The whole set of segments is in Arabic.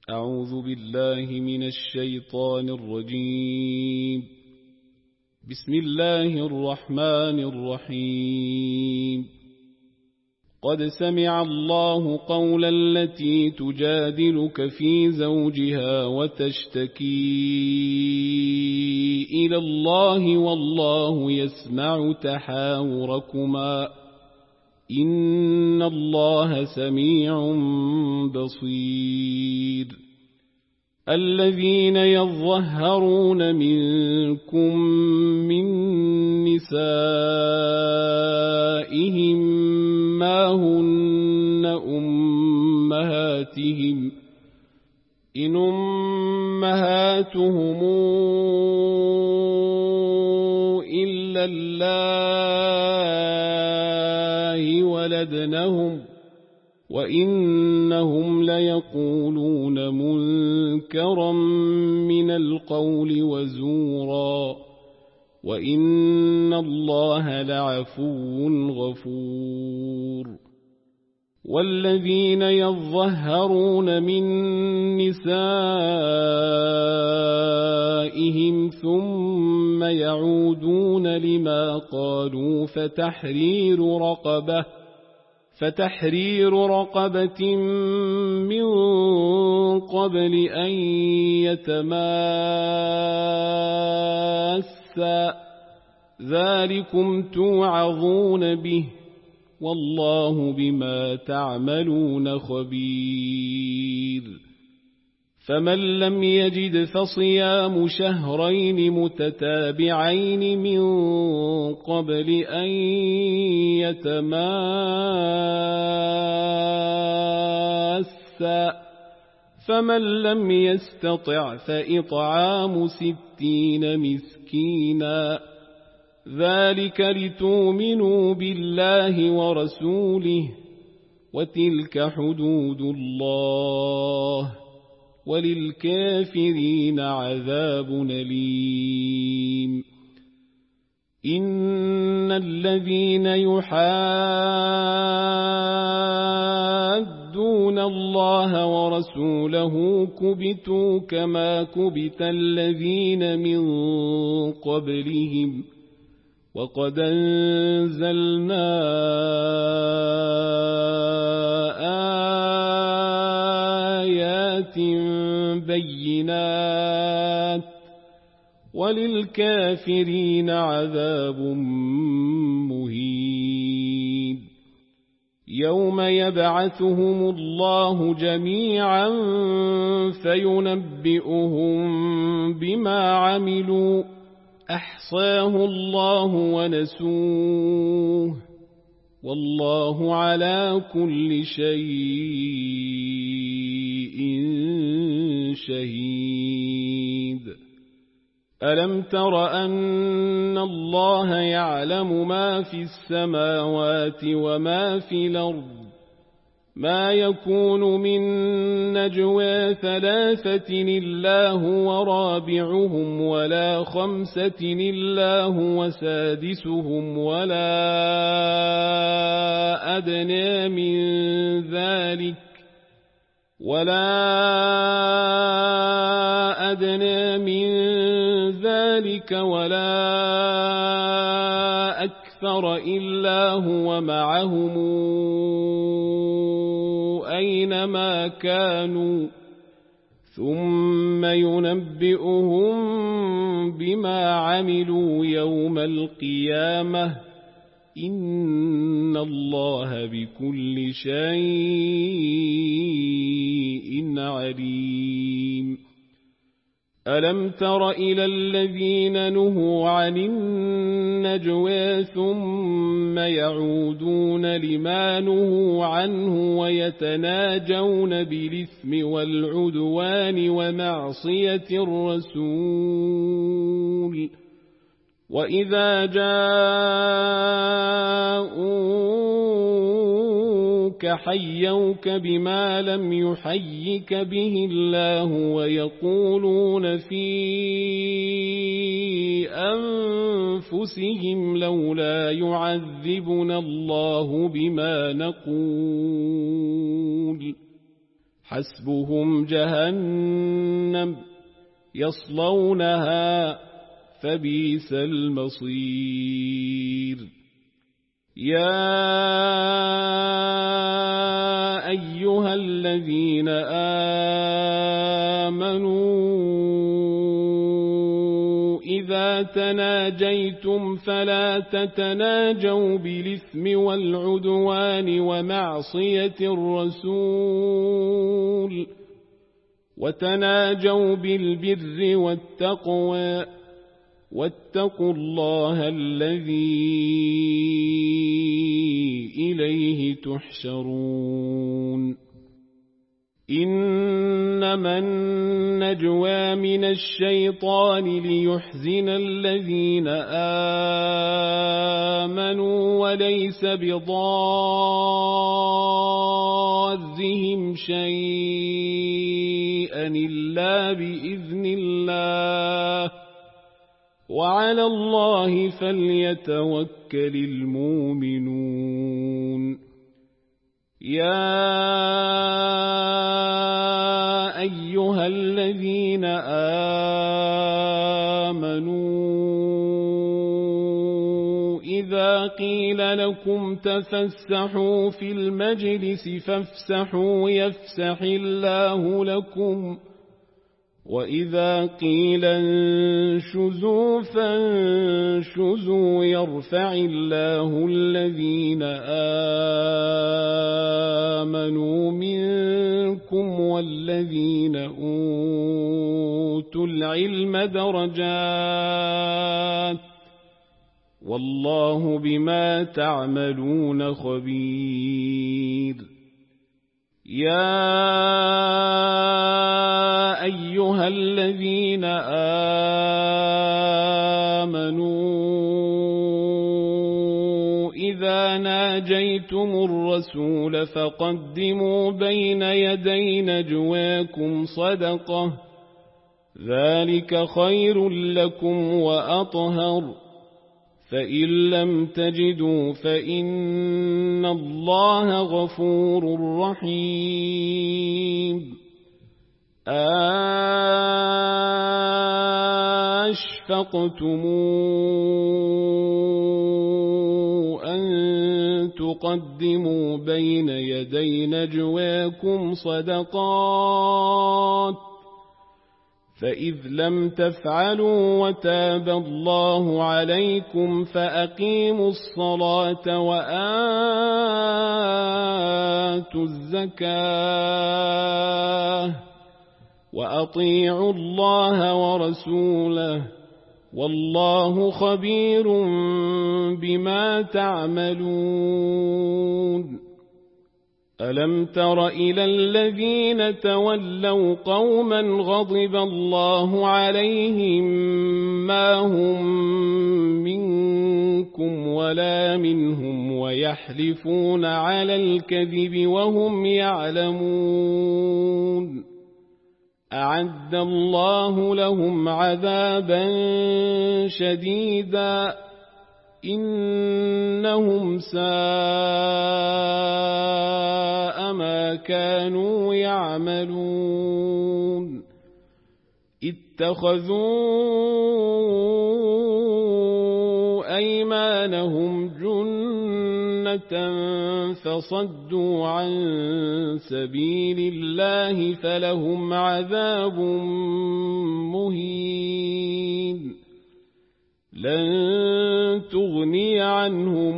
أعوذ بالله من الشيطان الرجيم. بسم الله الرحمن الرحيم. قد سمع الله قول التي تجادلك في زوجها وتشتكي إلى الله والله يسمع تحاوركما إن الله سميع بصير. الذين يظهرون منكم من نسائهم ما هن أمهاتهم إن أمهاتهم إلا الله ولدنهم وإنهم ليقولون منكرا من القول وزورا وإن الله لعفو غفور. والذين يظهرون من نسائهم ثم يعودون لما قالوا فتحرير رقبة من قبل أن يتماسا ذلكم توعظون به والله بما تعملون خبير. فمن لم يجد فصيام شهرين متتابعين من قبل أن يتماسا فمن لم يستطع فإطعام 60 مسكينا ذلك لتؤمنوا بالله ورسوله وتلك حدود الله وللكافرين عذاب أليم. إن الذين يحادون الله ورسوله كبتوا كما كبت الذين من قبلهم وقد أنزلنا آيات بينات وللكافرين عذاب مهين. يوم يبعثهم الله جميعا فينبئهم بما عملوا أحصاه الله ونسوه والله على كل شيء شهيد. ألم تر أن الله يعلم ما في السماوات وما في الأرض ما يكون من نجوى 3 إلا هو رابعهم ولا 5 إلا هو سادسهم ولا أدنى من ذلك ولا أكثر إلا هو معهم أينما كانوا ثم ينبئهم بما عملوا يوم القيامة إن الله بكل شيء عليم. ألم تر إلى الذين نهوا عن النجوى ثم يعودون لما نهوا عنه ويتناجون بالإثم والعدوان ومعصية الرسول وإذا جاءوك حيوك بما لم يحيك به الله ويقولون في أنفسهم لولا يعذبنا الله بما نقول حسبهم جهنم يصلونها فبئس المصير يا أيها الذين آمنوا إذا تناجيتم فلا تتناجوا بالإثم والعدوان ومعصية الرسول وتناجوا بالبر والتقوى واتقوا الله الذي إليه تحشرون إنما النجوى من الشيطان ليحزن الذين آمنوا وليس بضارهم شيئا إلا بإذن الله وعلى الله فليتوكل المؤمنون يا أيها الذين آمنوا إذا قيل لكم تفسحوا في المجلس فافسحوا يفسح الله لكم وإذا قيل انشزوا فانشزوا يرفع الله الذين آمنوا منكم والذين أوتوا العلم درجات والله بما تعملون خبير يا أيها الذين آمنوا إذا ناجيتم الرسول فقدموا بين يدي نجواكم صدقة ذلك خير لكم وأطهر فإن لم تجدوا فإن الله غفور رحيم أشفقتم أن تقدموا بين يدي نجواكم صدقات فإذ لم تفعلوا وتاب الله عليكم فأقيموا الصلاة وآتوا الزكاة وأطيعوا الله ورسوله والله خبير بما تعملون ألم تر إلى الذين تولوا قوما غضب الله عليهم ما هم منكم ولا منهم ويحلفون على الكذب وهم يعلمون أعد الله لهم عذابا شديدا إنهم ساء ما كانوا يعملون اتخذوا أيمانهم جنة فصدوا عن سبيل الله فلهم عذاب مهين لن تغني عنهم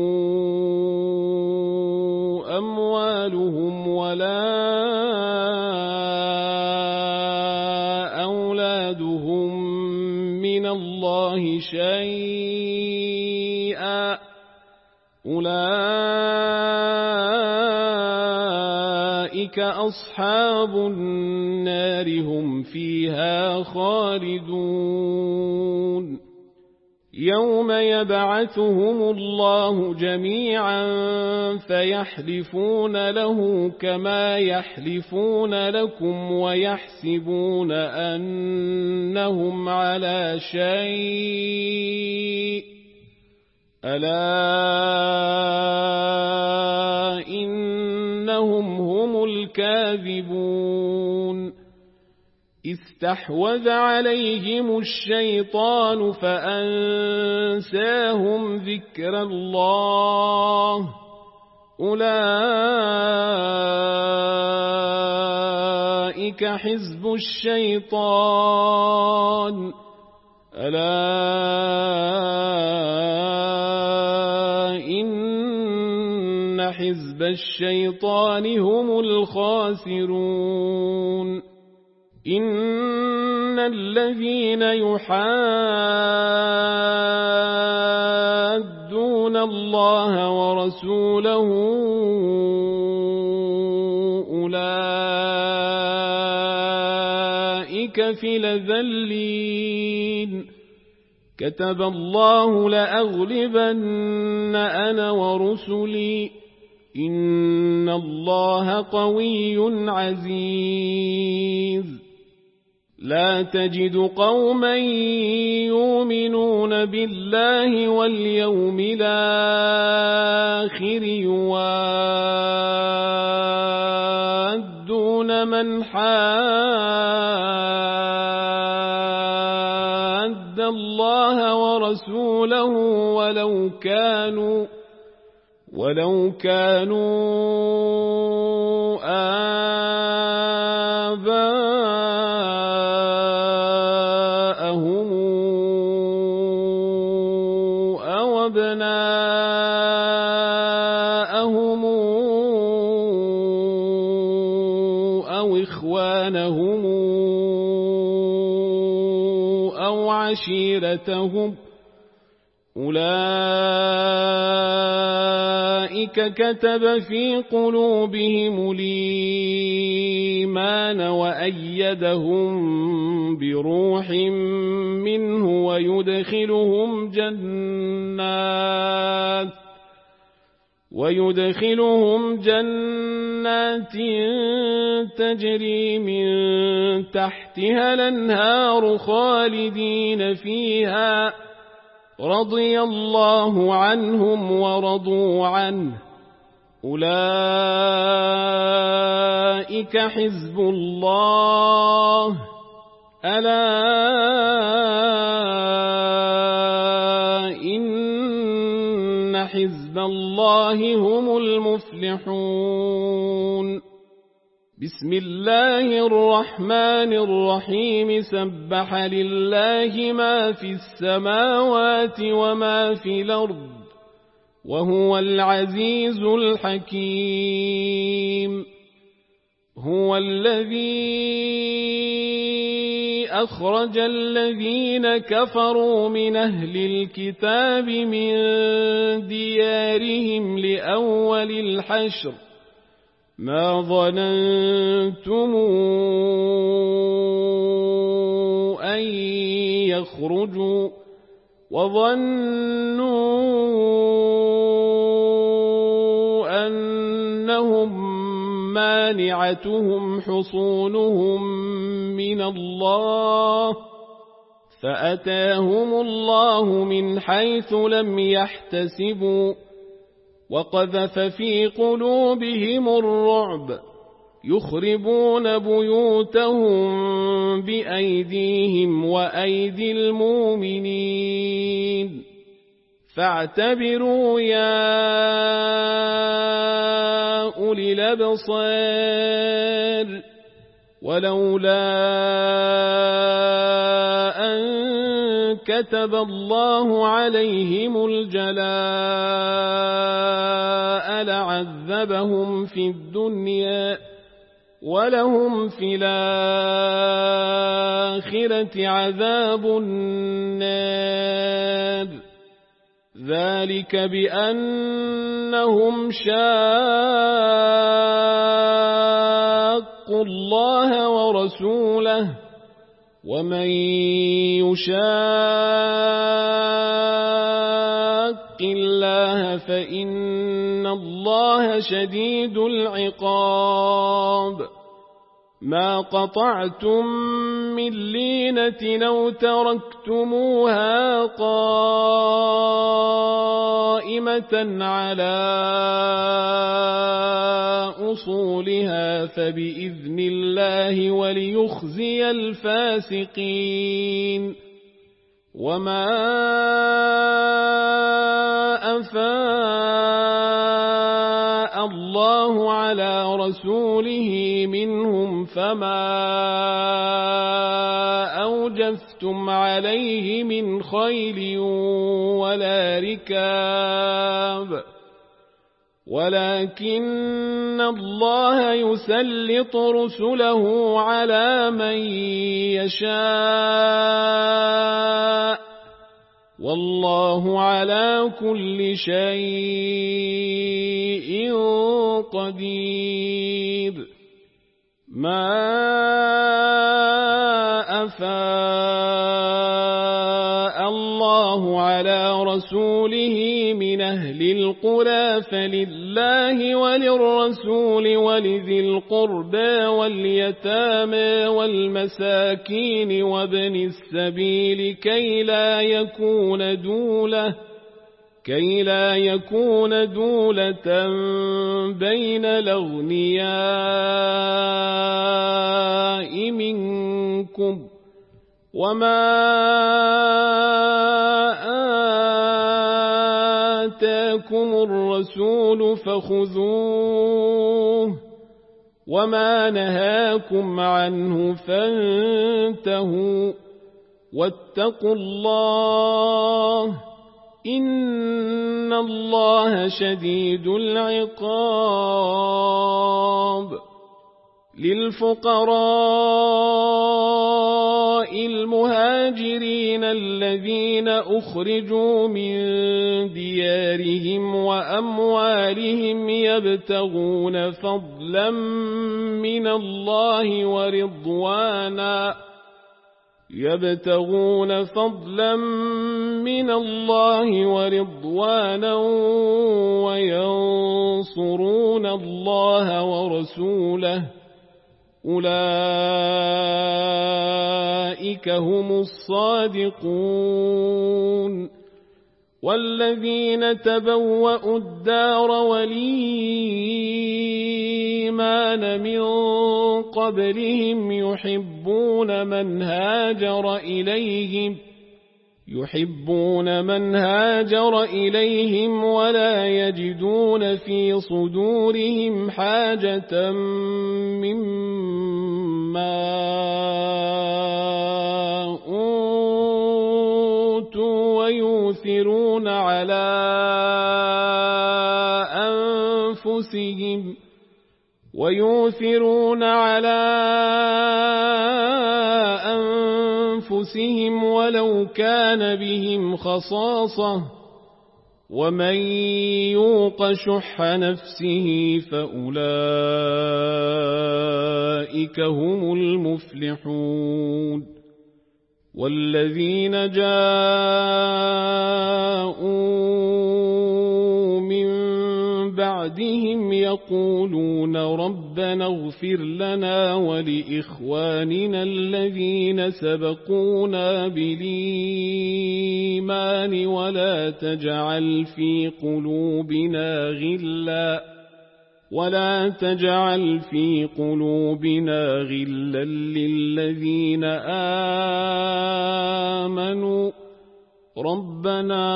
أموالهم ولا أولادهم من الله شيئا أولئك أصحاب النار هم فيها خالدون يوم يبعثهم الله جميعا فيحلفون له كما يحلفون لكم ويحسبون أنهم على شيء ألا إنهم هم الكاذبون استحوذ عليهم الشيطان فأنساهم ذكر الله أولئك حزب الشيطان ألا إن حزب الشيطان هم الخاسرون إن الذين يحادون الله ورسوله أولئك في الأذلين كتب الله لأغلبن أنا ورسلي إن الله قوي عزيز لا تجد قوما يؤمنون بالله واليوم الآخر يوادون من حاد الله ورسوله ولو كانوا آباءهم أو أبناءهم أو إخوانهم أو عشيرتهم أولئك كتب في قلوبهم الإيمان وأيدهم بروح منه ويدخلهم جنات تجري من تحتها الأنهار خالدين فيها رضي الله عنهم ورضوا عنه أولئك حزب الله ألا إن حزب الله هم المفلحون بسم الله الرحمن الرحيم سبح لله ما في السماوات وما في الأرض وهو العزيز الحكيم هو الذي أخرج الذين كفروا من أهل الكتاب من ديارهم لأول الحشر ما ظننتم أن يخرجوا وظنوا أنهم مانعتهم حصونهم من الله فأتاهم الله من حيث لم يحتسبوا وقذف في قلوبهم الرعب يخربون بيوتهم بأيديهم وأيدي المؤمنين فاعتبروا يا أولي الأبصار ولولا أن كتب الله عليهم الجلاء لعذبهم في الدنيا ولهم في الآخرة عذاب النار ذلك بأنهم شاقوا الله ورسوله ومن يشاق الله فإن الله شديد العقاب ما قطعتم من لينة أو تركتموها قائمة على أصولها فبإذن الله وليخزي الفاسقين. وما أفاء الله على رسوله منهم فما أوجفتم عليه من خيل ولا ركاب ولكن الله يسلط رسله على من يشاء والله على كل شيء قدير. ما أفاء الله على رسوله من أهل القرى فلله وللرسول ولذي القربى واليتامى والمساكين وابن السبيل كي لا يكون دولة بين الأغنياء منكم. وما آتاكم الرسول فخذوه وما نهاكم عنه فانتهوا واتقوا الله إن الله شديد العقاب. للفقراء المهاجرين الذين أخرجوا من ديارهم وأموالهم يبتغون فضلا من الله ورضوانا وينصرون الله ورسوله أولئك هم الصادقون. والذين تبوأوا الدار والإيمان من قبلهم يحبون من هاجر إليهم ولا يجدون في صدورهم حاجة مما أوتوا ويؤثرون على أنفسهم ولو كان بهم خصاصة ومن يوق شح نفسه فأولئك هم المفلحون. والذين جاءوا من بعدهم يقولون ربنا اغفر لنا ولإخواننا الذين سبقونا بالإيمان ولا تجعل في قلوبنا غلا للذين آمنوا ربنا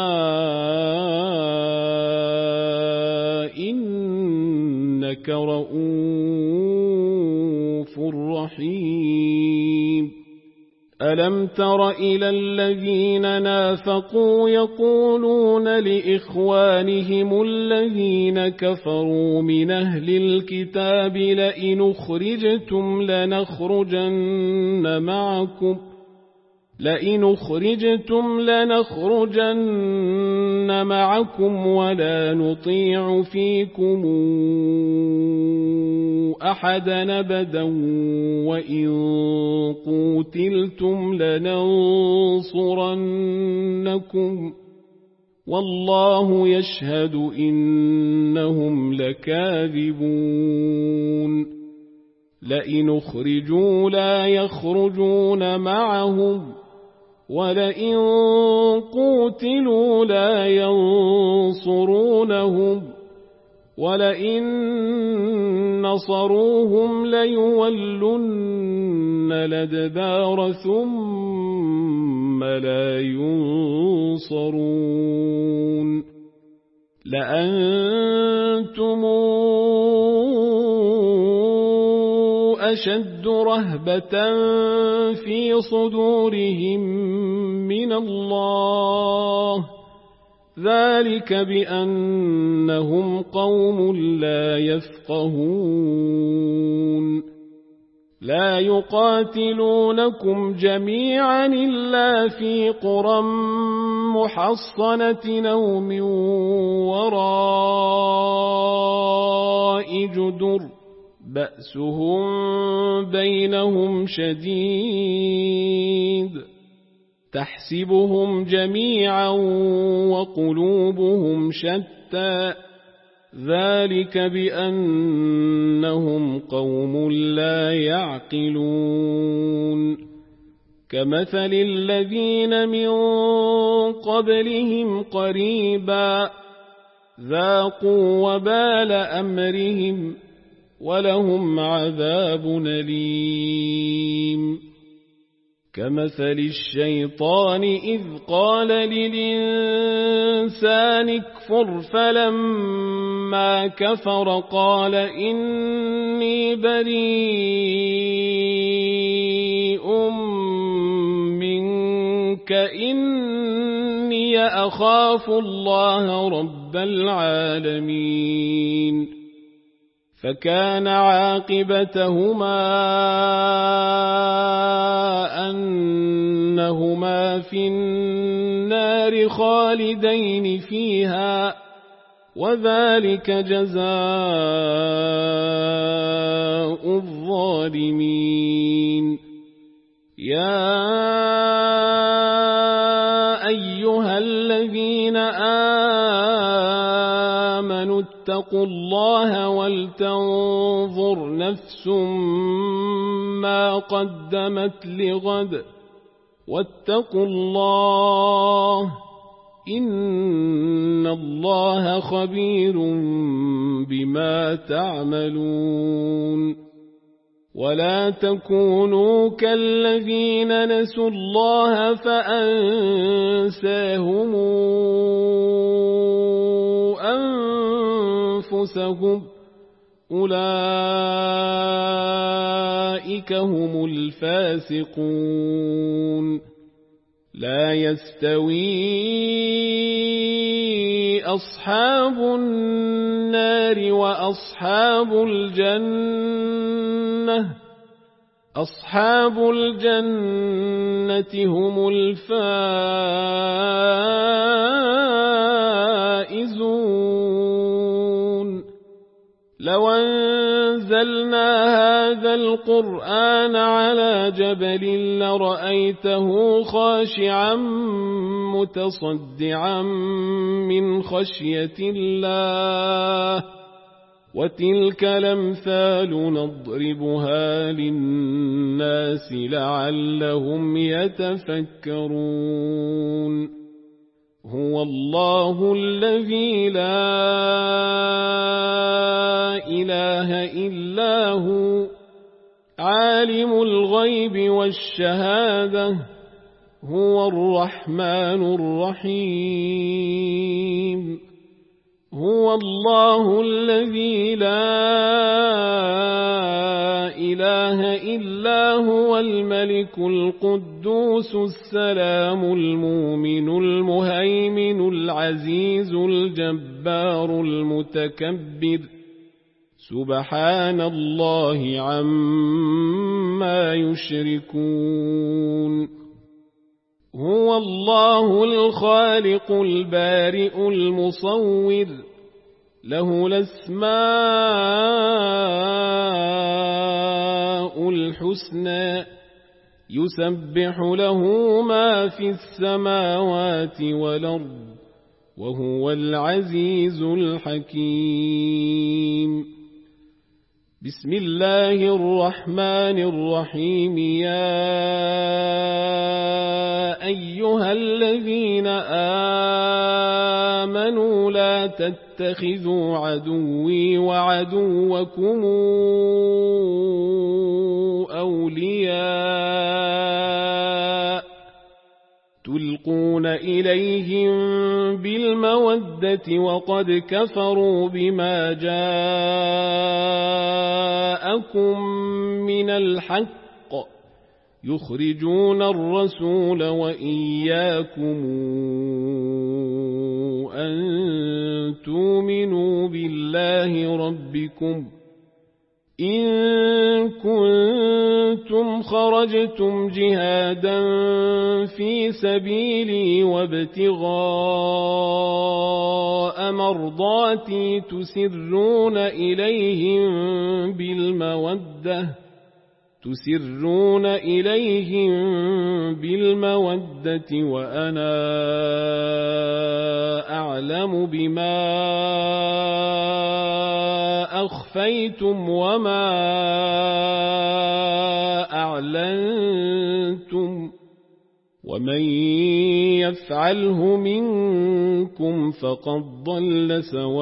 إنك رؤوف رحيم. ألم تر إلى الذين نافقوا يقولون لإخوانهم الذين كفروا من أهل الكتاب لئن أخرجتم لنخرجن معكم ولا نطيع فيكم أحدا أبدا وإن قوتلتم لننصرنكم والله يشهد إنهم لكاذبون. لئن أخرجوا لا يخرجون معهم ولئن قوتلوا لا ينصرونهم ولئن نصروهم ليولن الأدبار ثم لا ينصرون لأنتم أشد رهبة في صدورهم من الله ذلك بأنهم قوم لا يفقهون لا يقاتلونكم جميعا إلا في قرى محصنة أو من وراء جدر بأسهم بينهم شديد تحسبهم جميعا وقلوبهم شتى ذلك بأنهم قوم لا يعقلون كمثل الذين من قبلهم قريبا ذاقوا وبال أمرهم ولهم عذاب أليم كمثل الشيطان إذ قال للإنسان اكفر فلما كفر قال إني بريء منك إني أخاف الله رب العالمين فكان عاقبتهما أنهما في النار خالدين فيها وذلك جزاء الظالمين يا أيها الذين آمنوا اتقوا الله ولتنظر نفس ما قدمت لغد واتقوا الله إن الله خبير بما تعملون ولا تكونوا كالذين نسوا الله فأنساهم أنفسهم أولئك هم الفاسقون لا يستوي أصحاب النار وأصحاب الجنة أصحاب الجنة هم الفائزون لو أنزلنا هذا القرآن على جبل لرأيته خاشعا متصدعا من خشية الله وتلك الأمثال نضربها للناس لعلهم يتفكرون هو الله الذي لا إله إلا هو عالم الغيب والشهادة هو الرحمن الرحيم هو الله الذي لا إله إلا هو الملك القدوس السلام المؤمن المهيمن العزيز الجبار المتكبر سبحان الله عما يشركون هو الله الخالق البارئ المصور له الأسماء الحسنى يسبح له ما في السماوات والأرض وهو العزيز الحكيم بسم الله الرحمن الرحيم يا أيها الذين آمنوا لا تتخذوا عدوي وعدوكم أولياء تلقون إليهم بالمودة وقد كفروا بما جاءكم من الحق يخرجون الرسول وإياكم أن تؤمنوا بالله ربكم إن كنتم خرجتم جهادا في سبيلي وابتغاء مرضاتي تسرون إليهم بالمودة وأنا أعلم بما أخفيتم وما أعلنتم ومن يفعله منكم فقد ضل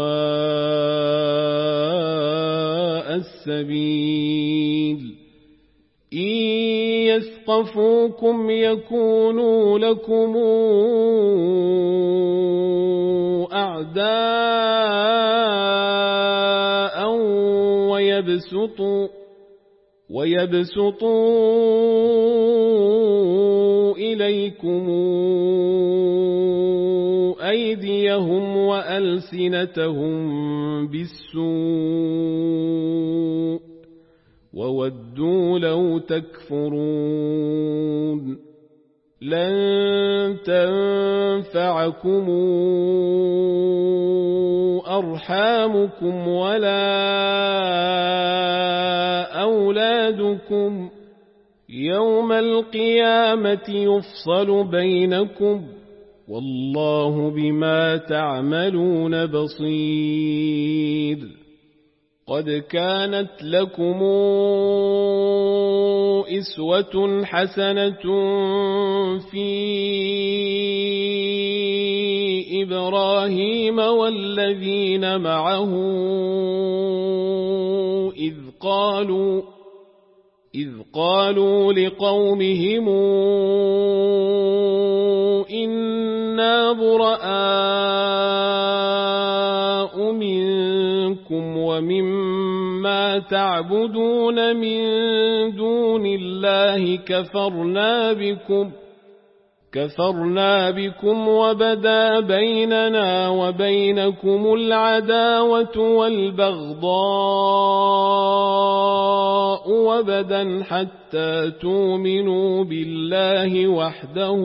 سواء السبيل إن يثقفوكم يكونوا لكم أعداء ويبسطوا إليكم أيديهم وألسنتهم بالسوء وودوا لو تكفرون لن تنفعكم أرحامكم ولا أولادكم يوم القيامة يفصل بينكم والله بما تعملون بصير قد كانت لكم أسوة حسنة في إبراهيم والذين معه إذ قالوا لقومهم إنا براء منكم ومما تعبدون من دون الله كفرنا بكم وبدا بيننا وبينكم العداوة والبغضاء وبدا حتى تؤمنوا بالله وحده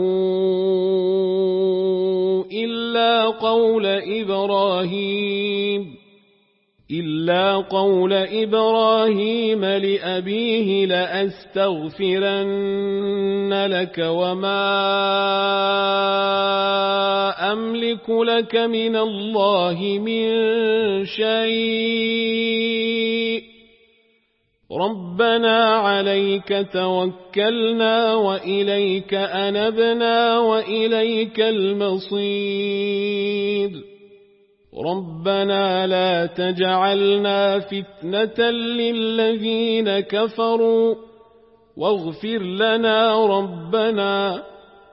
إلا قول إبراهيم لأبيه لأستغفرن لك وما أملك لك من الله من شيء ربنا عليك توكلنا وإليك أنبنا وإليك المصير ربنا لا تجعلنا فتنة للذين كفروا واغفر لنا ربنا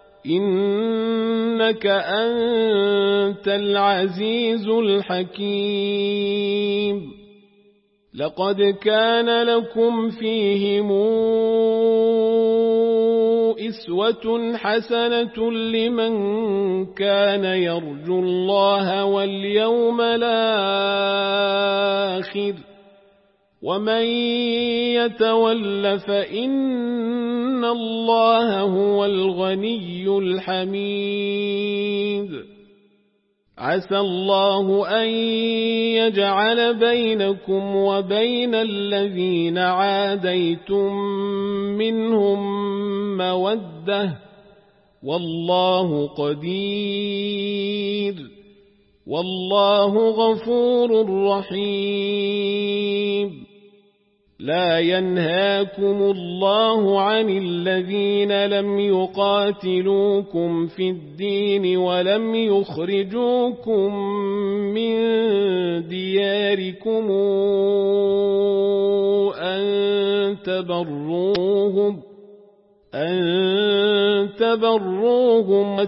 إنك أنت العزيز الحكيم لقد كان لكم فيهم أسوة حسنة لمن كان يرجو الله واليوم الآخر ومن يتول فإن الله هو الغني الحميد عسى الله أن يجعل بينكم وبين الذين عاديتم منهم مودة والله قدير والله غفور رحيم لا ينهاكم الله عن الذين لم يقاتلوكم في الدين ولم يخرجوكم من دياركم أن تبروهم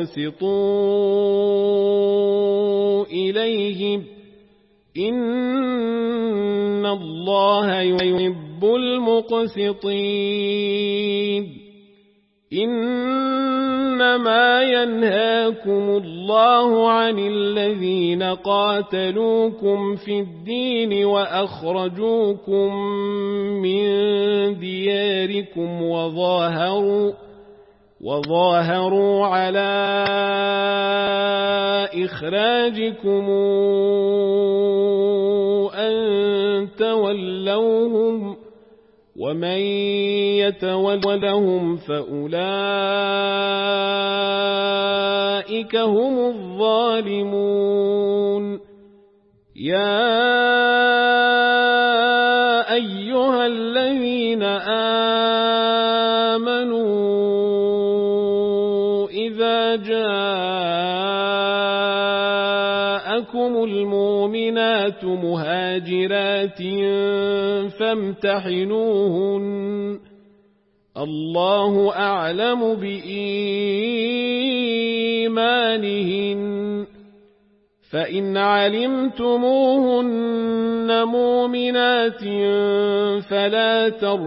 وتقسطوا إليهم إن الله يحب المقسطين إنما ينهاكم الله عن الذين قاتلوكم في الدين وأخرجوكم من دياركم وظاهروا على إخراجكم أن تولوهم ومن يتولهم فأولئك هم الظالمون يا أيها الذين آمنوا إذا جاءكم المؤمنات مهاجرات فامتحنوهن الله أعلم بإيمانهن فإن علمتموهن مؤمنات فلا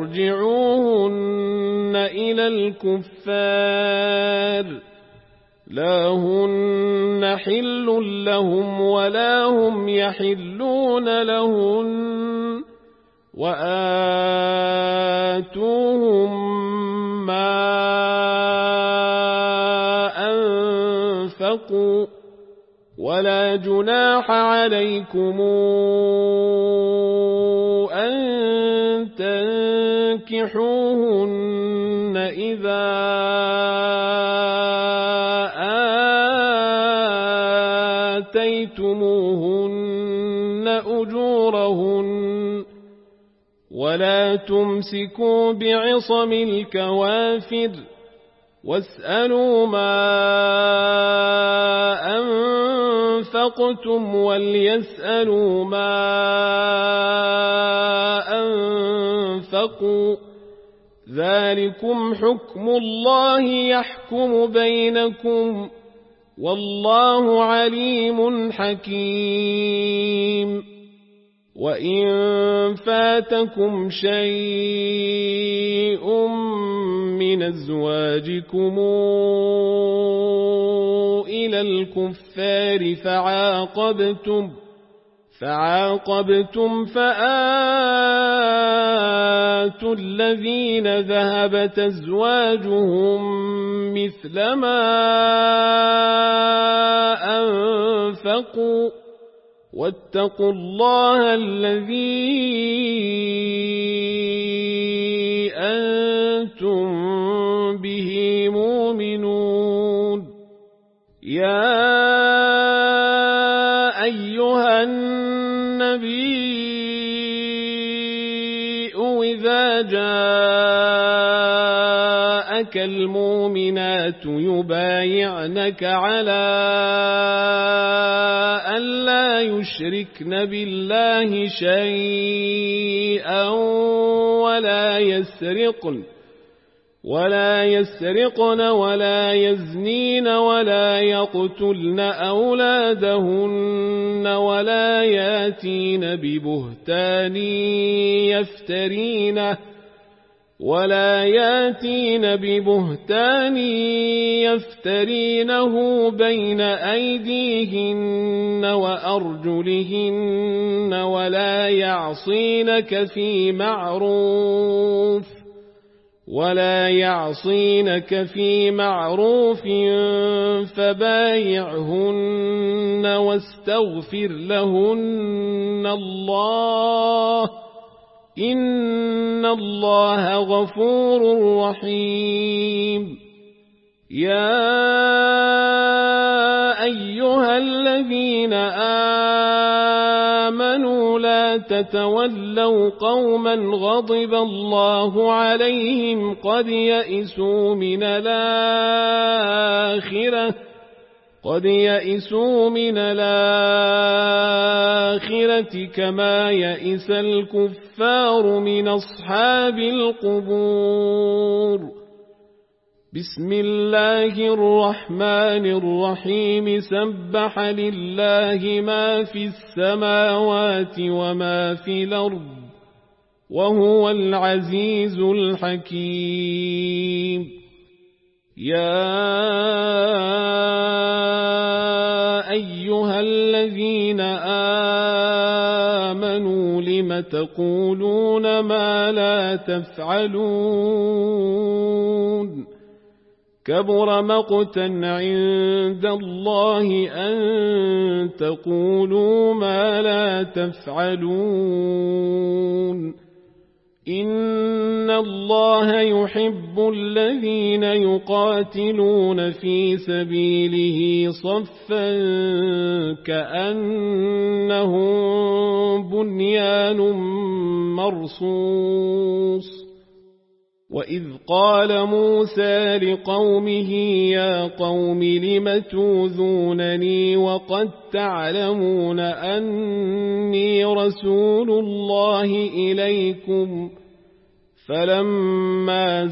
ترجعوهن إلى الكفار لا هن حل لهم ولا هم يحلون لهن وآتوهم ما أنفقوا ولا جناح عليكم أن تنكحوهن إذا آتيتموهن أجورهن ولا تمسكوا بعصم الكوافر واسألوا ما أنفقتم وليسألوا ما أنفقوا ذلكم حكم الله يحكم بينكم والله عليم حكيم وإن فاتكم شيء من أزواجكم إلى الكفار فعاقبتم فآتوا الذين ذهبت أزواجهم مثل ما أنفقوا واتقوا الله الذي أنتم به مؤمنون يا أيها النبي إذا جاءك المؤمنات يبايعنك على أن لا يشركن بالله شيئا ولا يسرقن ولا يزنين ولا يقتلن أولادهن ولا ياتين ببهتان يفترينه بين أيديهن وأرجلهن ولا يعصينك في معروف فبايعهن واستغفر لهن الله إن الله غفور رحيم يا أيها الذين آمنوا لا تتولوا قوما غضب الله عليهم قد يئسوا من الآخرة كما يئس الكفار من أصحاب القبور. بسم الله الرحمن الرحيم. سبح لله ما في السماوات وما في الأرض وهو العزيز الحكيم. يا أيها الذين آمنوا لم تقولون ما لا تفعلون كبر مقتا عند الله أن تقولوا ما لا تفعلون. إن الله يحب الذين يقاتلون في سبيله صفا كأنهم بنيان مرصوص. وإذ قال موسى لقومه يا قوم لم توذونني وقد تعلمون أني رسول الله إليكم فلما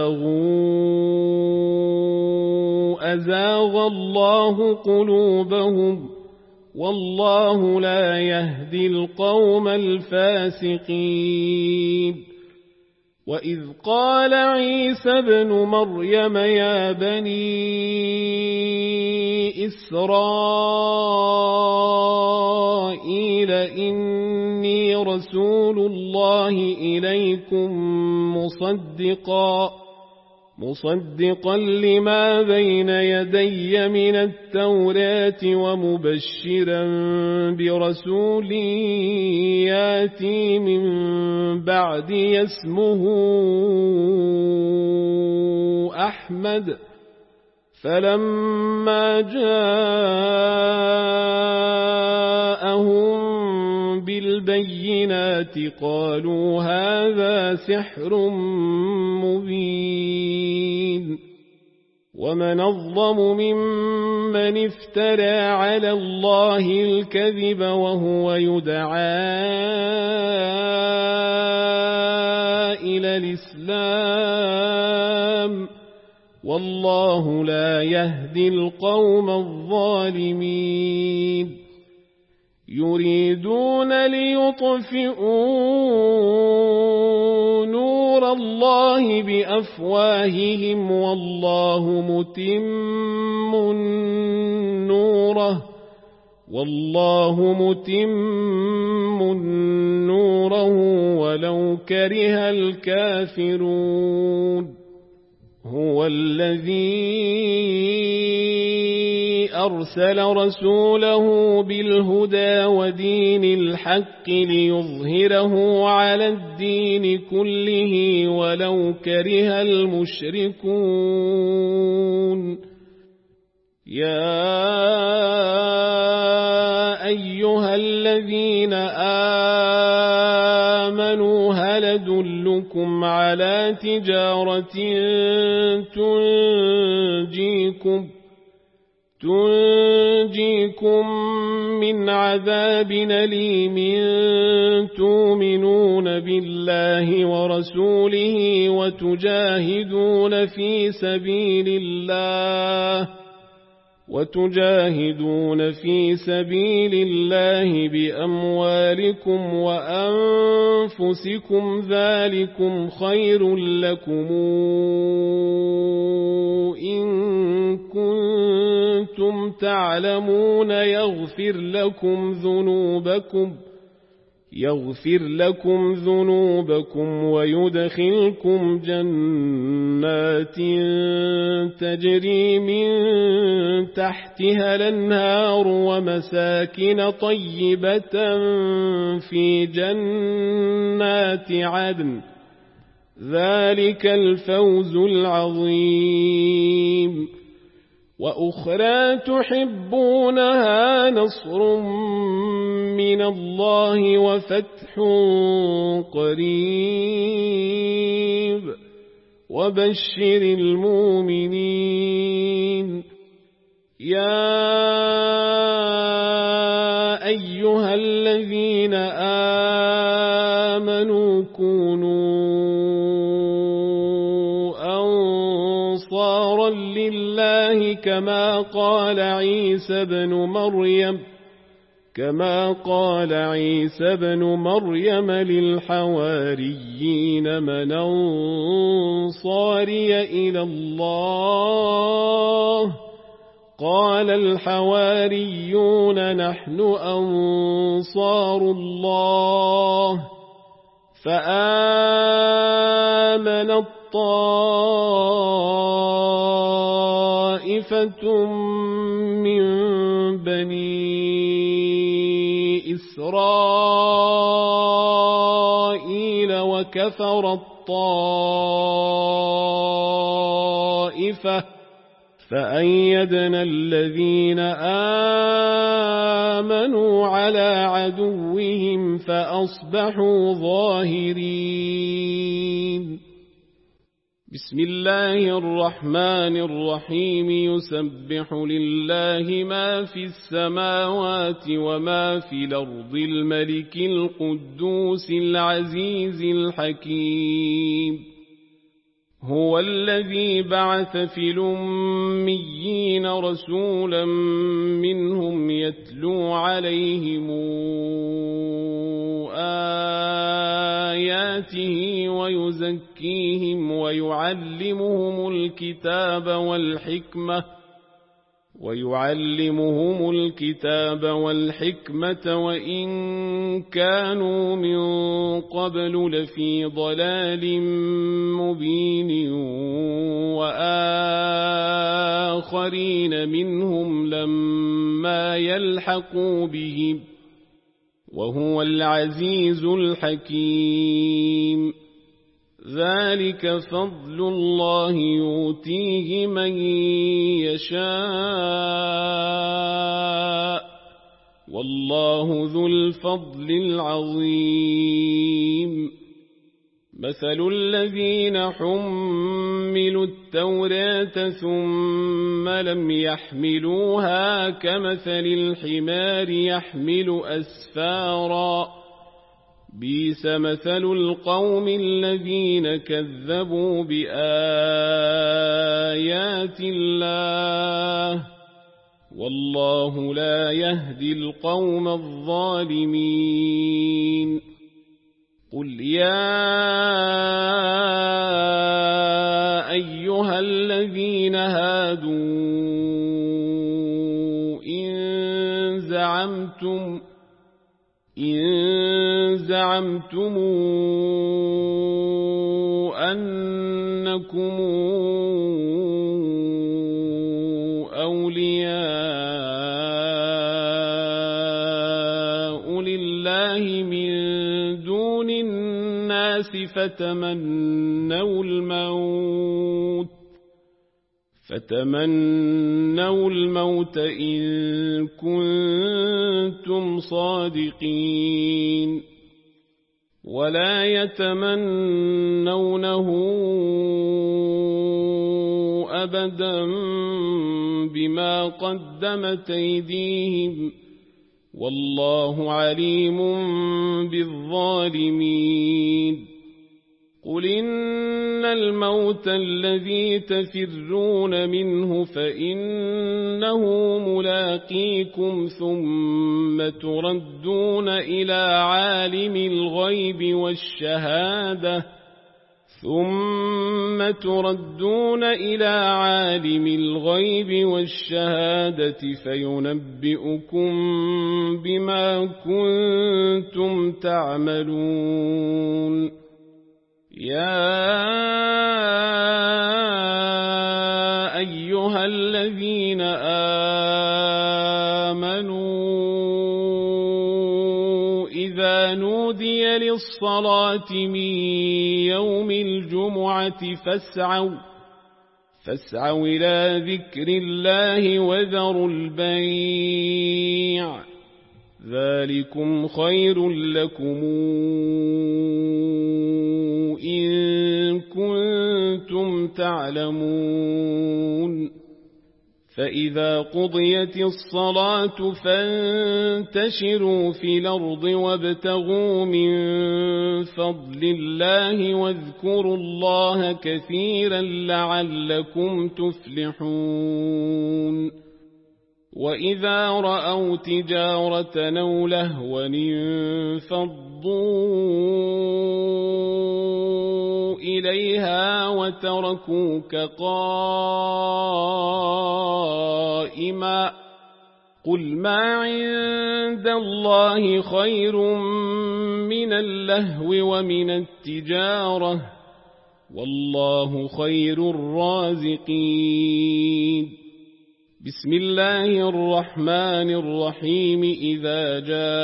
زاغوا أزاغ الله قلوبهم والله لا يهدي القوم الفاسقين. وإذ قال عيسى ابن مريم يا بني إسرائيل إني رسول الله إليكم مصدقا لما بين يدي من التوراة ومبشرا برسول ياتي من بعدي اسمه أحمد. فلما جاءهم بالبينات قالوا هذا سحر مبين. ومن أظلم ممن افترى على الله الكذب وهو يدعى إلى الإسلام والله لا يهدي القوم الظالمين. يريدون ليطفئوا نور الله بأفواههم والله متم نوره ولو كره الكافرون. هو الذي أرسل رسوله بالهدى ودين الحق ليظهره على الدين كله ولو كره المشركون. يا أيها الذين آمنوا هل أدلكم على تجارة تنجيكم من عذاب أليم تؤمنون بالله ورسوله وتجاهدون في سبيل الله بأموالكم وأنفسكم ذلكم خير لكم إن كنتم تعلمون يغفر لكم ذنوبكم ويدخلكم جنات تجري من تحتها الأنهار ومساكن طيبة في جنات عدن ذلك الفوز العظيم. وأخرى تحبونها نصر من الله وفتح قريب وبشر المؤمنين يا أيها الذين آمنوا كونوا أنصارا لله كما قال عيسى بن مريم للحواريين من أنصاري إلى الله قال الحواريون نحن أنصار الله فآمنت طائفة من بني إسرائيل وكفرت طائفة فأيدنا الذين آمنوا على عدوهم فأصبحوا ظاهرين. بسم الله الرحمن الرحيم يسبح لله ما في السماوات وما في الأرض الملك القدوس العزيز الحكيم هو الذي بعث في الأميين رسولا منهم يتلو عليهم آياته ويزكيهم ويعلمهم الكتاب والحكمة وإن كانوا من قبل لفي ضلال مبين وآخرين منهم لما يلحقوا بهم وهو العزيز الحكيم ذلك فضل الله يؤتيه من يشاء والله ذو الفضل العظيم مثل الذين حملوا التوراة ثم لم يحملوها كمثل الحمار يحمل أسفارا بئس مثل القوم الذين كذبوا بآيات الله والله لا يهدي القوم الظالمين قل يا أيها الذين هادوا إن زعمتم أنكم أولياء لله من دون الناس فتمنوا الموت إن كنتم صادقين ولا يتمنونه أبدا بما قدمت أيديهم والله عليم بالظالمين قل إن الموت الذي تفرون منه فإنه ملاقيكم ثم تردون إلى عالم الغيب والشهادة فينبئكم بما كنتم تعملون يا أيها الذين آمنوا إذا نودي للصلاة من يوم الجمعة فاسعوا إلى ذكر الله وذروا البيع ذلكم خير لكم إن كنتم تعلمون فإذا قضيت الصلاة فانتشروا في الأرض وابتغوا من فضل الله واذكروا الله كثيرا لعلكم تفلحون وإذا رأوا تجارة أو لهوا انفضوا إليها وتركوك قائما قل ما عند الله خير من اللهو ومن التجارة والله خير الرازقين بسم الله الرحمن الرحيم إذا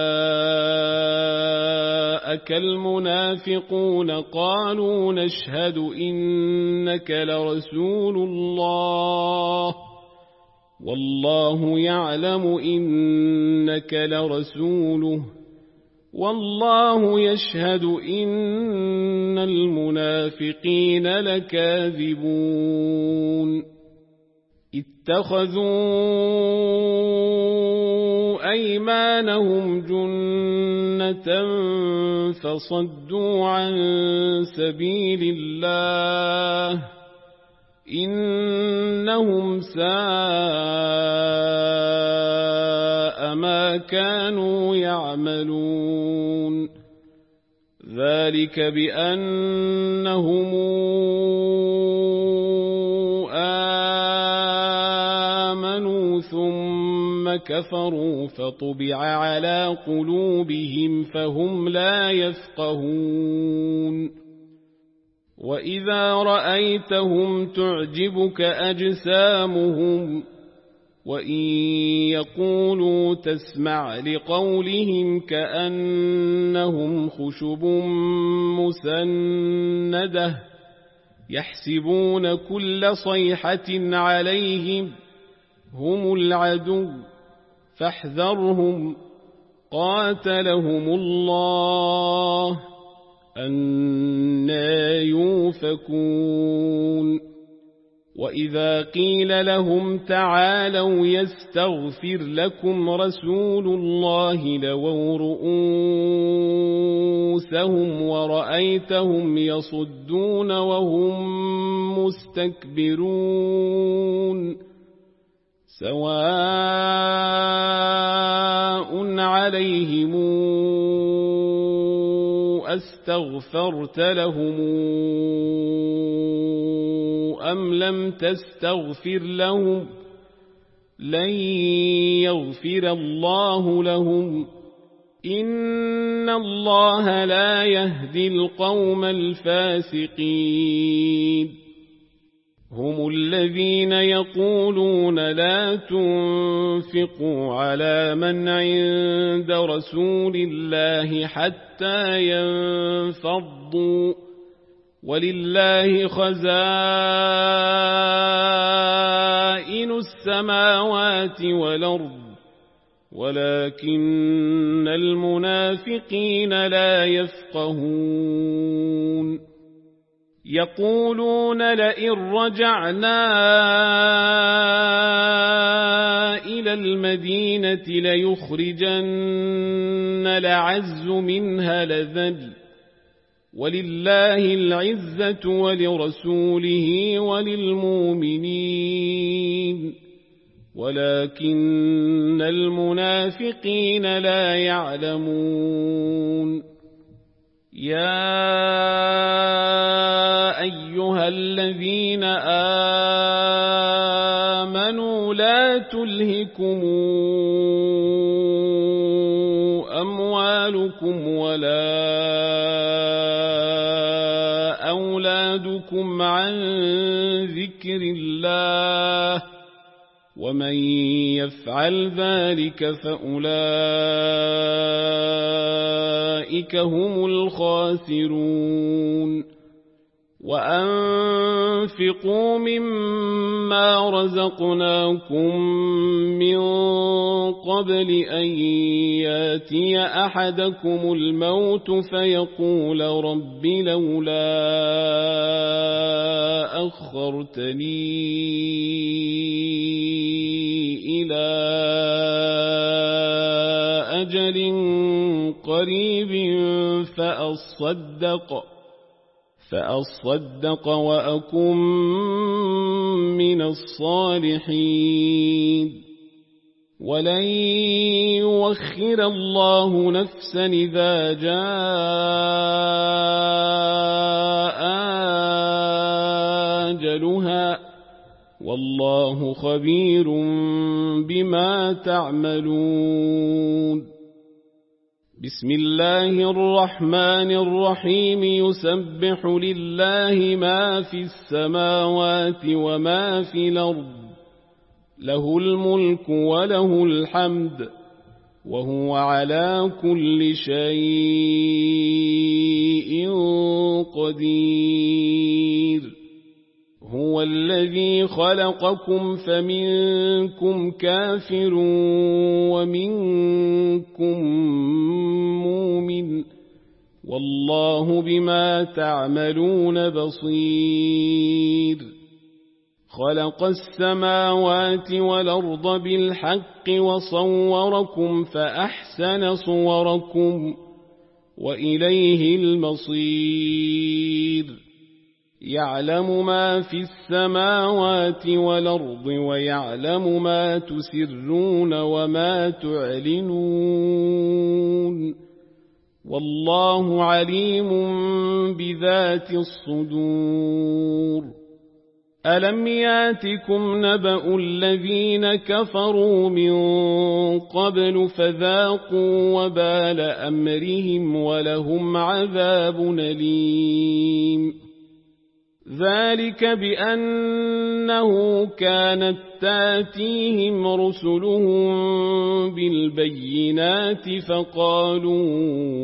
جاءك المنافقون قالوا نشهد إنك لرسول الله والله يعلم إنك لرسوله والله يشهد إن المنافقين لكاذبون اتخذوا أيمانهم جنة فصدوا عن سبيل الله إنهم ساء ما كانوا يعملون ذلك بأنهم آمنوا ثم كفروا فطبع على قلوبهم فهم لا يفقهون وإذا رأيتهم تعجبك أجسامهم وإن يقولوا تسمع لقولهم كأنهم خشب مسندة يحسبون كل صيحة عليهم هم العدو فاحذرهم قاتلهم الله أنى يؤفكون وإذا قيل لهم تعالوا يستغفر لكم رسول الله لووا رؤوسهم ورأيتهم يصدون وهم مستكبرون سواء عليهم أستغفرت لهم أم لم تستغفر لهم لن يغفر الله لهم إن الله لا يهدي القوم الفاسقين هم الذين يقولون لا تنفقوا على من عند رسول الله حتى ينفضوا ولله خزائن السماوات والأرض ولكن المنافقين لا يفقهون يقولون لئن رجعنا إلى المدينة ليخرجن الأعز منها الأذل ولله العزة ولرسوله وللمؤمنين ولكن المنافقين لا يعلمون يا أيها الذين آمنوا لا تلهكم أموالكم ولا أولادكم عن ذكر الله ومن يفعل ذلك فأولئك هم الخاسرون وأنفقوا مما رزقناكم من قبل أن ياتي أحدكم الموت فيقول رب لولا أخرتني إلى أجل قريب فأصدق وأكن من الصالحين ولن يؤخر الله نفسا إذا جاء أجلها والله خبير بما تعملون. بسم الله الرحمن الرحيم. يسبح لله ما في السماوات وما في الأرض له الملك وله الحمد وهو على كل شيء قدير. هو الذي خلقكم فمنكم كافر ومنكم مؤمن والله بما تعملون بصير. خلق السماوات والأرض بالحق وصوركم فأحسن صوركم وإليه المصير. يعلم ما في السماوات والأرض ويعلم ما تسرون وما تعلنون والله عليم بذات الصدور. ألم ياتكم نبأ الذين كفروا من قبل فذاقوا وبال أمرهم ولهم عذاب أليم. ذلك بأنه كانت تاتيهم رسلهم بالبينات فقالوا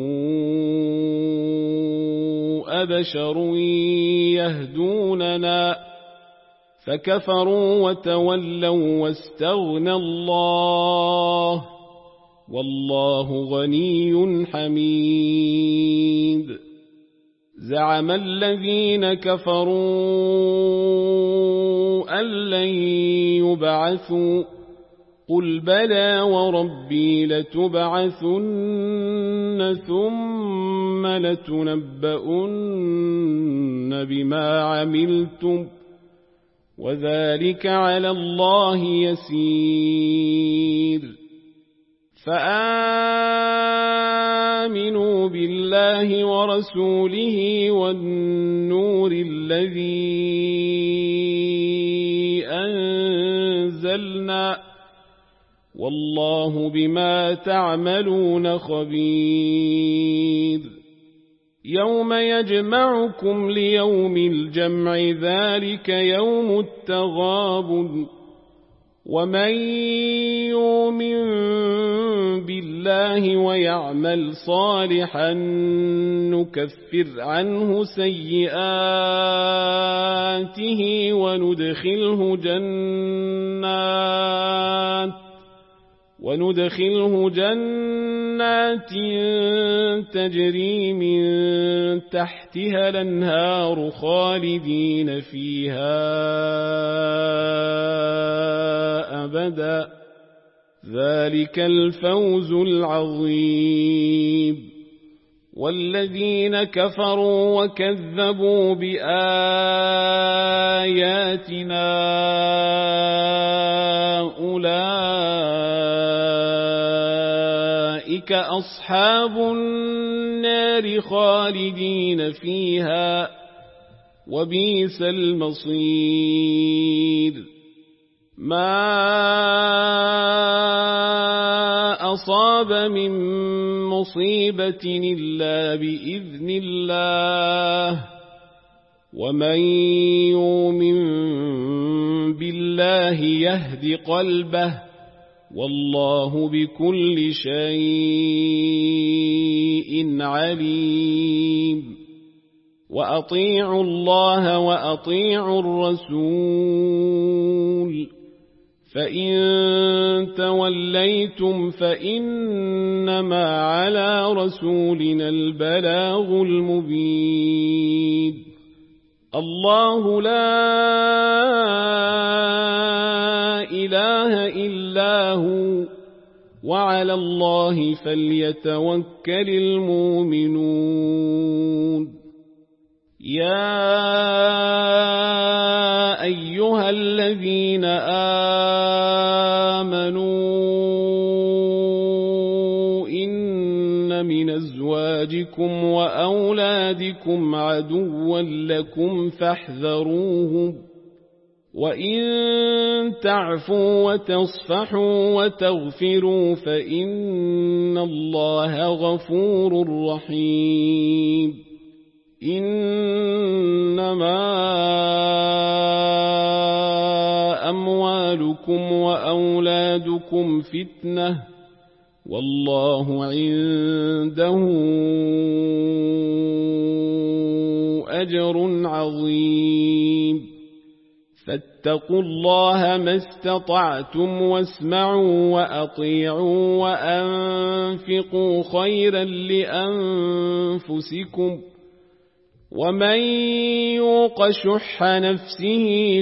أبشر يهدوننا فكفروا وتولوا واستغنى الله والله غني حميد. زعم الذين كفروا أن لن يبعثوا قل بلى وربي لتبعثن ثم لتنبؤن بما عملتم وذلك على الله يسير. فآمنوا بالله ورسوله والنور الذي أنزلنا والله بما تعملون خبير. يوم يجمعكم ليوم الجمع ذلك يوم التغابن ومن يؤمن بالله ويعمل صالحا نكفر عنه سيئاته وندخله جنات تجري من تحتها الأنهار خالدين فيها أبدا ذلك الفوز العظيم. والذين كفروا وكذبوا بآياتنا أولئك أصحاب النار خالدين فيها وبئس المصير. ما أصاب من مصيبة إلا بإذن الله ومن يؤمن بالله يهد قلبه والله بكل شيء عليم. وأطيعوا الله وأطيعوا الرسول فإن توليتم فإنما على رسولنا البلاغ المبين الله لا إله إلا هو وعلى الله فليتوكل المؤمنون يا أيها الذين آمنوا إن من أزواجكم وأولادكم عدوا لكم فاحذروهم وإن تعفوا وتصفحوا وتغفروا فإن الله غفور رحيم إنما أموالكم وأولادكم فتنة والله عنده أجر عظيم فاتقوا الله ما استطعتم واسمعوا وأطيعوا وأنفقوا خيرا لأنفسكم ومن يوق شح نفسه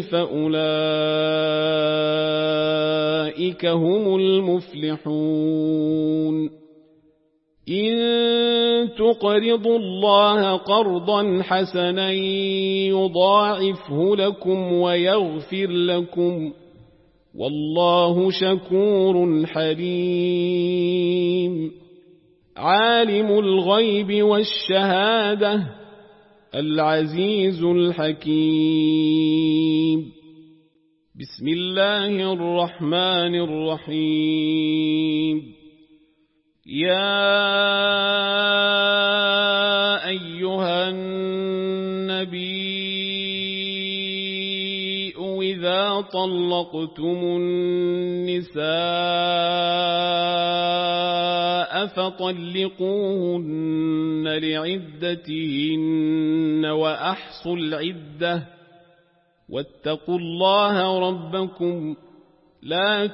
فأولئك هم المفلحون إن تقرضوا الله قرضا حسنا يضاعفه لكم ويغفر لكم والله شكور حليم عالم الغيب والشهادة العزيز الحكيم بسم الله الرحمن الرحيم يا أيها النبي إذا طلقتم النساء فطلقوهن لعدتهن وأحصوا العدة واتقوا الله ربكم لا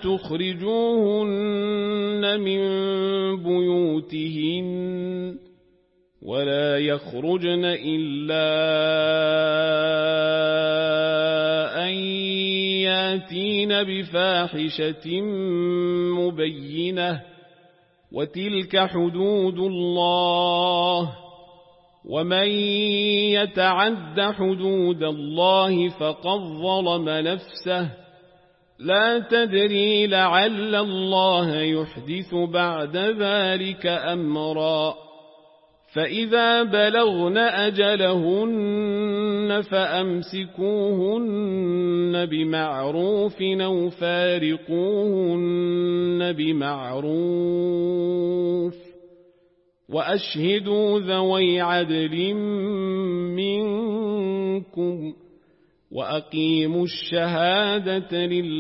تخرجوهن من بيوتهن ولا يخرجن إلا أن ياتين بفاحشة مبينة وتلك حدود الله ومن يتعد حدود الله فقد ظلم نفسه لا تدري لعل الله يحدث بعد ذلك أمرا فإذا بلغن أجلهن فأمسكوهن بمعروف أو فارقوهن بمعروف وأشهدوا ذوي عدل منكم وأقيموا الشهادة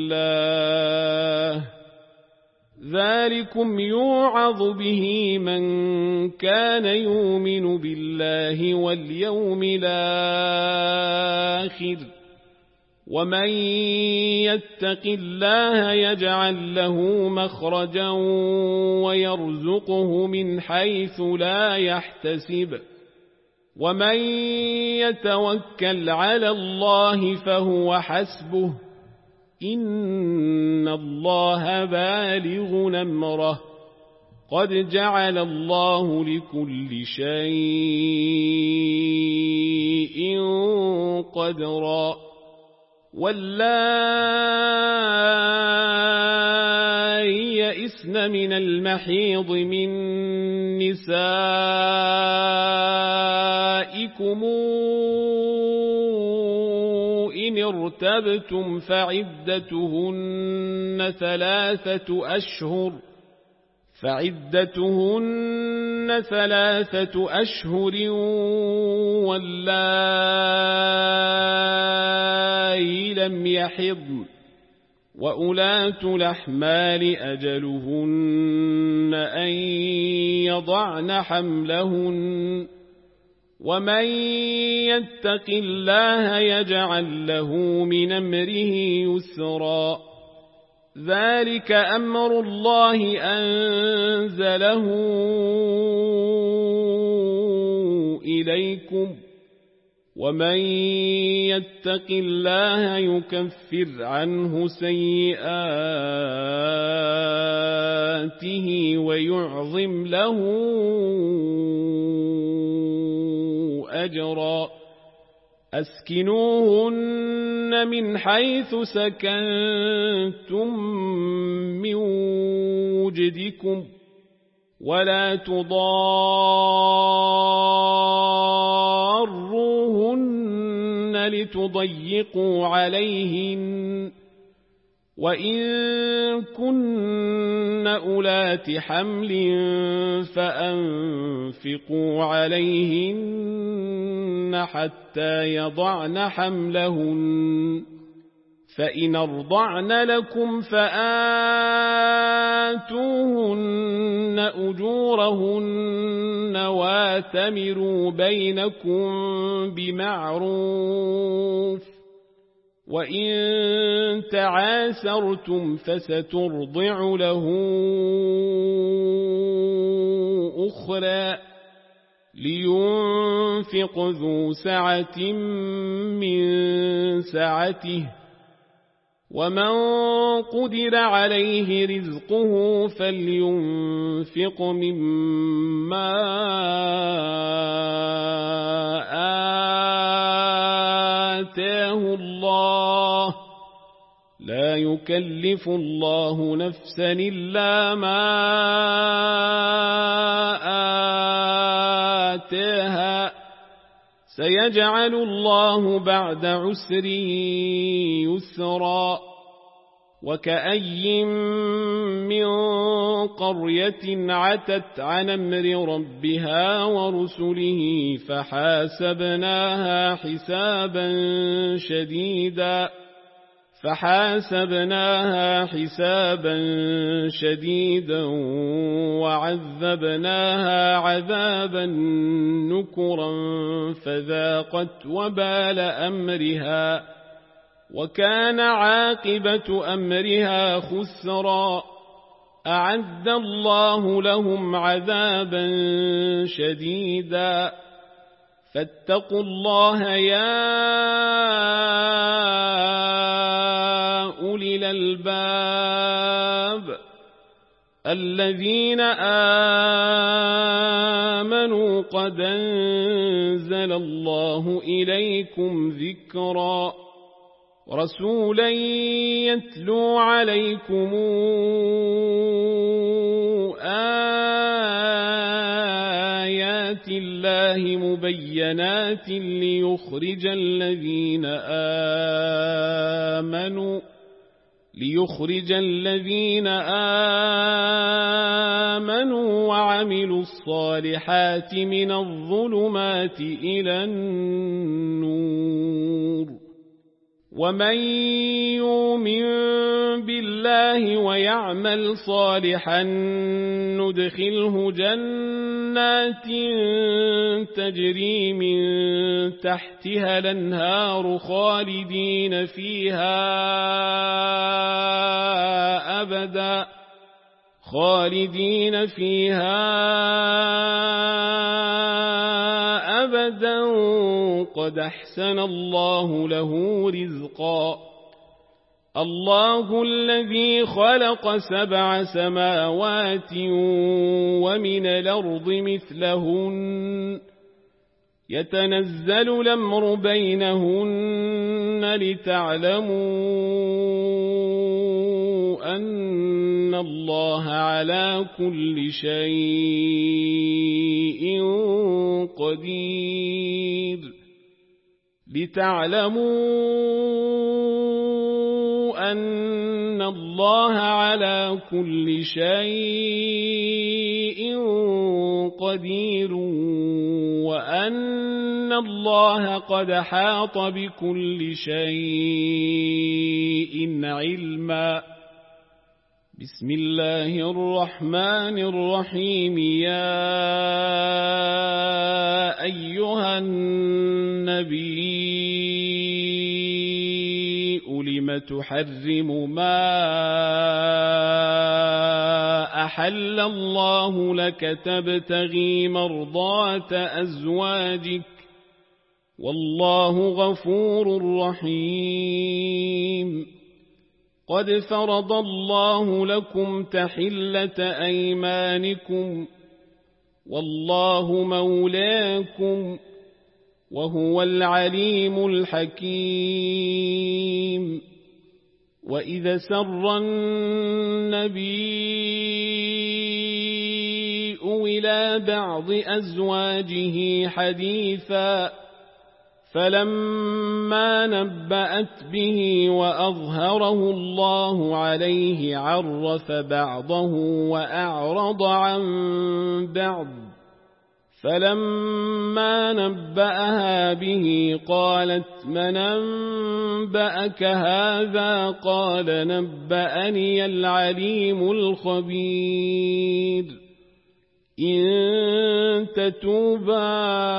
لله ذلكم يوعظ به من كان يؤمن بالله واليوم الآخر ومن يتق الله يجعل له مخرجا ويرزقه من حيث لا يحتسب ومن يتوكل على الله فهو حسبه إن الله بالغ أمره قد جعل الله لكل شيء قدرا واللائي يئسن من المحيض من نسائكم إن ارتبتم فعدتهن ثلاثة أشهر واللائي لم يحضن وأولاة الأحمال أجلهن أن يضعن حملهن ومن يتق الله يجعل له من أمره يسرا ذلك أمر الله أنزله إليكم ومن يتق الله يكفر عنه سيئاته ويعظم له أجرا أسكنوهن من حيث سكنتم من وجدكم ولا تضاروهن لتضيقوا عليهن وإن كن أولات حمل فأنفقوا عليهن حتى يضعن حملهن فإن أرضعن لكم فآتوهن أجورهن واتمروا بينكم بمعروف وإن تعاسرتم فسترضع له أخرى لينفق ذو سعة من سعته ومن قدر عليه رزقه فلينفق مما آتاه الله لا يكلف الله نفسا إلا ما آتاها سيجعل الله بعد عسر يسرا وكأي من قرية عتت عن أمر ربها ورسله فحاسبناها حسابا شديدا وعذبناها عذابا نكرا فذاقت وبال أمرها وكان عاقبة أمرها خسرا أعد الله لهم عذابا شديدا فاتقوا الله يا أولي الألباب الذين آمنوا قد أنزل الله إليكم ذكرا رسولا يتلو عليكم آيات الله مبينات ليخرج الذين آمنوا وعملوا الصالحات من الظلمات إلى النور ومن يؤمن بالله ويعمل صالحا ندخله جنات تجري من تحتها الأنهار خالدين فيها أبدا قد أحسن الله له رزقا الله الذي خلق 7 سماوات ومن الأرض مثلهن يتنزل الأمر بينهن لتعلموا أن الله على كل شيء قدير وأن الله قد أحاط بكل شيء علما بسم الله الرحمن الرحيم يا أيها النبي لم تحرم ما أحل الله لك تبتغي مرضات أزواجك والله غفور رحيم قد فرض الله لكم تحلة أيمانكم والله مولاكم وهو العليم الحكيم وإذا سر النبي إلى بعض أزواجه حديثا فلما نبأت به وأظهره الله عليه عرف بعضه وأعرض عن بعض فلما نبأها به قالت من أنبأك هذا قال نبأني العليم الخبير إن تتوبا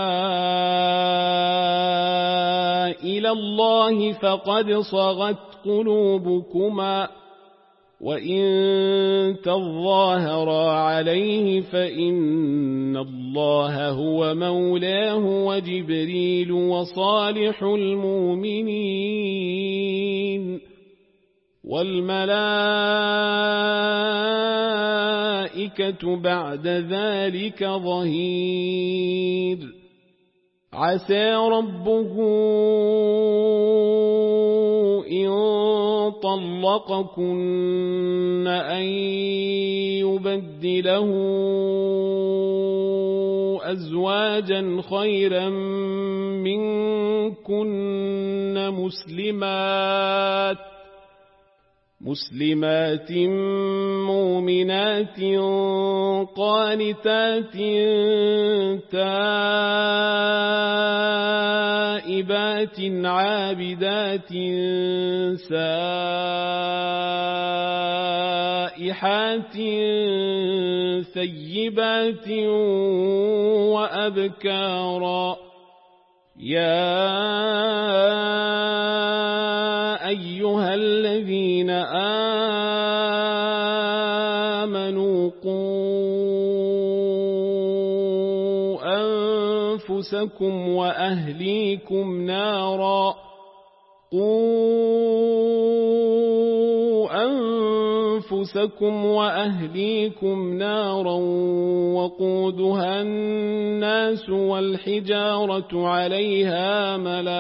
إلى الله فقد صغت قلوبكما وإن تظاهرا عليه فإن الله هو مولاه وجبريل وصالح المؤمنين والملائكة بعد ذلك ظهير عسى ربه إن طلقكن أن يبدله أزواجا خيرا منكن مسلمات مؤمنات قانتات تائبات عابدات سائحات ثيبات وأبكارا يا أيها الذين آمنوا قوا أنفسكم وأهليكم نارا وقودها الناس والحجارة عليها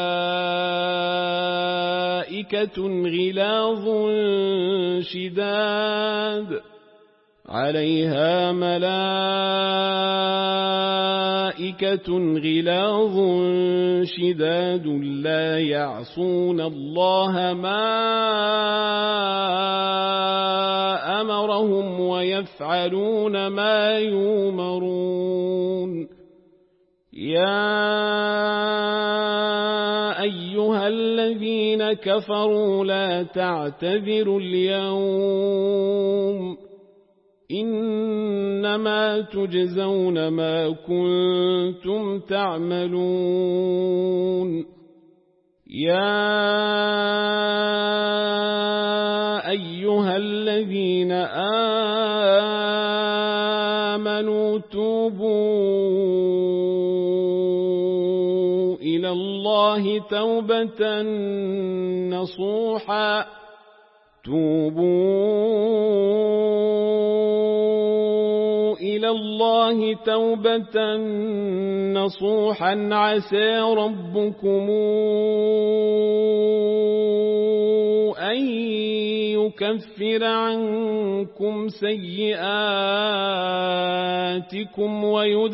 ملائكة غلاظ شداد لا يعصون الله ما أمرهم ويفعلون ما يؤمرون يا أيها الذين كفروا لا تعتذروا اليوم إنما تجزون ما كنتم تعملون يا أيها الذين آمنوا توبوا إلى الله توبة نصوحا عسى ربكم أن يكفر عنكم سيئاتكم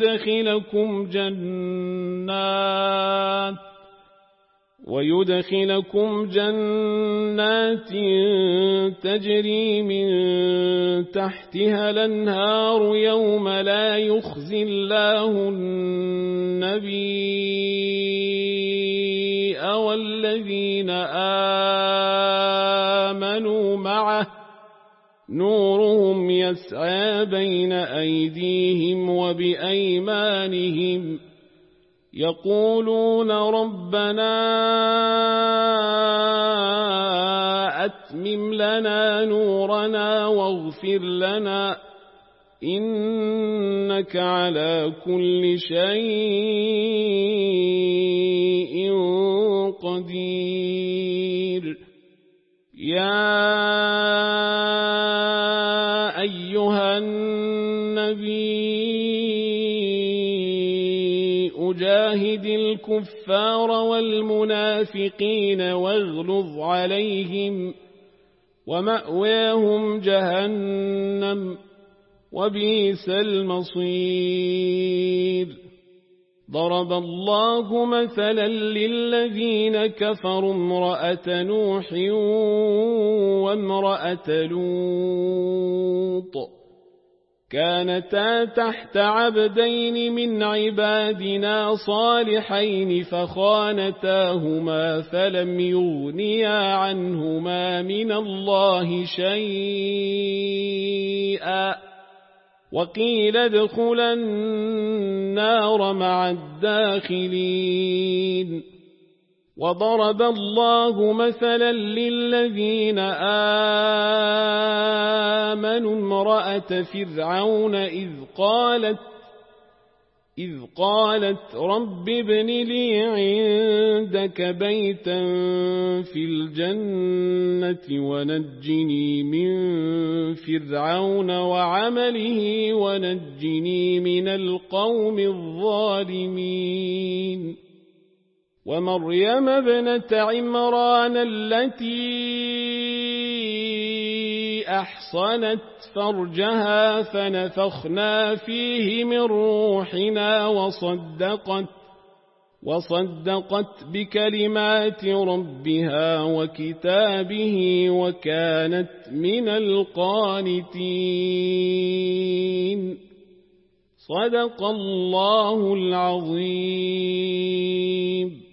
ويدخلكم جنات تجري من تحتها الأنهار يوم لا يخزي الله النبي والذين نورهم يسعى بين أيديهم وبأيمانهم يقولون ربنا أتمم لنا نورنا واغفر لنا إنك على كل شيء قدير. يا أيها النبي أجاهد الكفار والمنافقين واغلظ عليهم ومأواهم جهنم وبئس المصير. ضرب الله مثلا للذين كفروا امرأة نوح وامرأة لوط كانتا تحت عبدين من عبادنا صالحين فخانتاهما فلم يغنيا عنهما من الله شيئا وقيل ادخلا النار مع الداخلين. وضرب الله مثلا للذين آمنوا امرأة فرعون إذ قالت رب ابن لي عندك بيتا في الجنة ونجني من فرعون وعمله ونجني من القوم الظالمين. ومريم ابنة عمران التي أحصنت فرجها فنفخنا فيه من روحنا وصدقت بكلمات ربها وكتابه وكانت من القانتين. صدق الله العظيم.